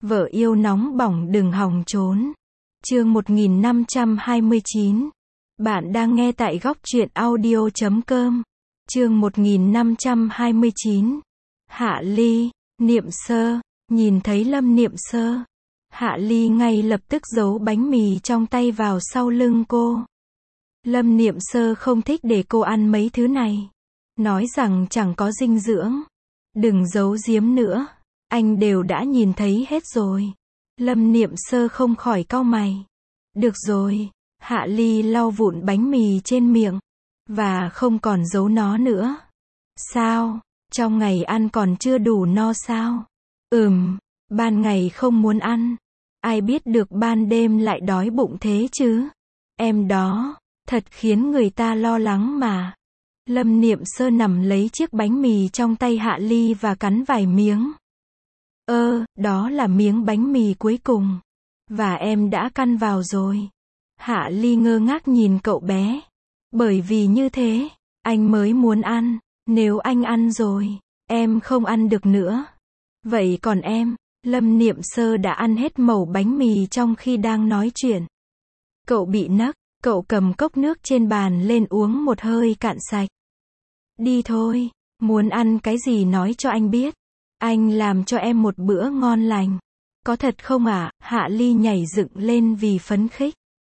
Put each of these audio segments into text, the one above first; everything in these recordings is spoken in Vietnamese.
Vợ yêu nóng bỏng đừng hòng trốn. Chương 1529. Bạn đang nghe tại góc truyện audio.com. Chương 1529. Hạ Ly, Niệm Sơ, nhìn thấy Lâm Niệm Sơ. Hạ Ly ngay lập tức giấu bánh mì trong tay vào sau lưng cô. Lâm Niệm Sơ không thích để cô ăn mấy thứ này. Nói rằng chẳng có dinh dưỡng. Đừng giấu giếm nữa. Anh đều đã nhìn thấy hết rồi. Lâm Niệm Sơ không khỏi cau mày. Được rồi. Hạ Ly lau vụn bánh mì trên miệng. Và không còn giấu nó nữa. Sao? Trong ngày ăn còn chưa đủ no sao? Ban ngày không muốn ăn. Ai biết được ban đêm lại đói bụng thế chứ? Em đó, thật khiến người ta lo lắng mà. Lâm Niệm Sơ nằm lấy chiếc bánh mì trong tay Hạ Ly và cắn vài miếng. Đó là miếng bánh mì cuối cùng. Và em đã căn vào rồi. Hạ Ly ngơ ngác nhìn cậu bé. Bởi vì như thế, anh mới muốn ăn. Nếu anh ăn rồi, em không ăn được nữa. Vậy còn em? Lâm Niệm Sơ đã ăn hết mẩu bánh mì trong khi đang nói chuyện. Cậu bị nấc, cậu cầm cốc nước trên bàn lên uống một hơi cạn sạch. Đi thôi, muốn ăn cái gì nói cho anh biết. Anh làm cho em một bữa ngon lành. Có thật không ạ? Hạ Ly nhảy dựng lên vì phấn khích.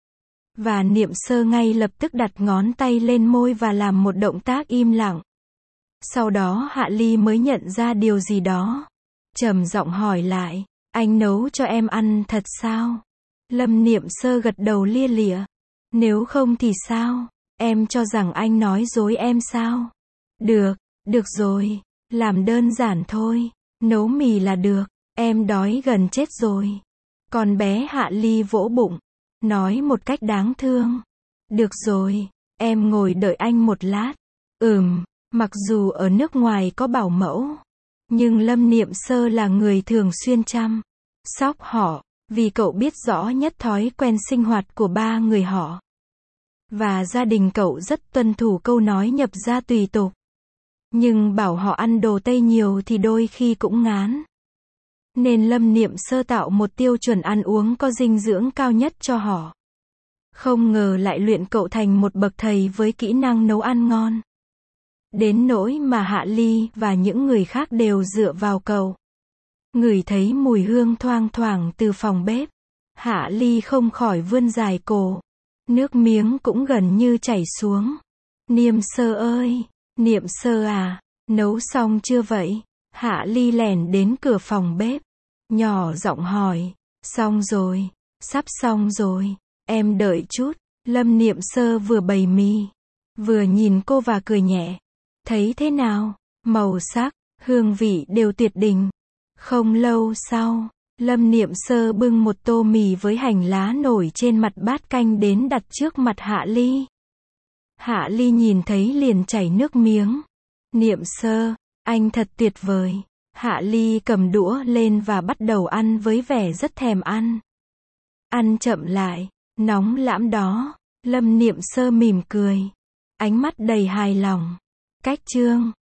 Và Niệm Sơ ngay lập tức đặt ngón tay lên môi và làm một động tác im lặng. Sau đó Hạ Ly mới nhận ra điều gì đó. Trầm giọng hỏi lại, anh nấu cho em ăn thật sao? Lâm Niệm Sơ gật đầu lia lịa. Nếu không thì sao? Em cho rằng anh nói dối em sao? Được rồi. Làm đơn giản thôi. Nấu mì là được. Em đói gần chết rồi. Con bé Hạ Ly vỗ bụng. Nói một cách đáng thương. Được rồi. Em ngồi đợi anh một lát. Mặc dù ở nước ngoài có bảo mẫu. Nhưng Lâm Niệm Sơ là người thường xuyên chăm sóc họ. Vì cậu biết rõ nhất thói quen sinh hoạt của ba người họ. Và gia đình cậu rất tuân thủ câu nói nhập gia tùy tục. Nhưng bảo họ ăn đồ Tây nhiều thì đôi khi cũng ngán. Nên Lâm Niệm Sơ tạo một tiêu chuẩn ăn uống có dinh dưỡng cao nhất cho họ. Không ngờ lại luyện cậu thành một bậc thầy với kỹ năng nấu ăn ngon. Đến nỗi mà Hạ Ly và những người khác đều dựa vào cậu. Ngửi thấy mùi hương thoang thoảng từ phòng bếp. Hạ Ly không khỏi vươn dài cổ. Nước miếng cũng gần như chảy xuống. Niệm Sơ ơi! Niệm Sơ à! Nấu xong chưa vậy? Hạ Ly lẻn đến cửa phòng bếp. Nhỏ giọng hỏi. Xong rồi. Sắp xong rồi. Em đợi chút. Lâm Niệm Sơ vừa bày mì. Vừa nhìn cô và cười nhẹ. Thấy thế nào? Màu sắc, hương vị đều tuyệt đỉnh. Không lâu sau, Lâm Niệm Sơ bưng một tô mì với hành lá nổi trên mặt bát canh đến đặt trước mặt Hạ Ly. Hạ Ly nhìn thấy liền chảy nước miếng. Niệm Sơ, anh thật tuyệt vời. Hạ Ly cầm đũa lên và bắt đầu ăn với vẻ rất thèm ăn. Ăn chậm lại, nóng lãm đó. Lâm Niệm Sơ mỉm cười. Ánh mắt đầy hài lòng. Cách chương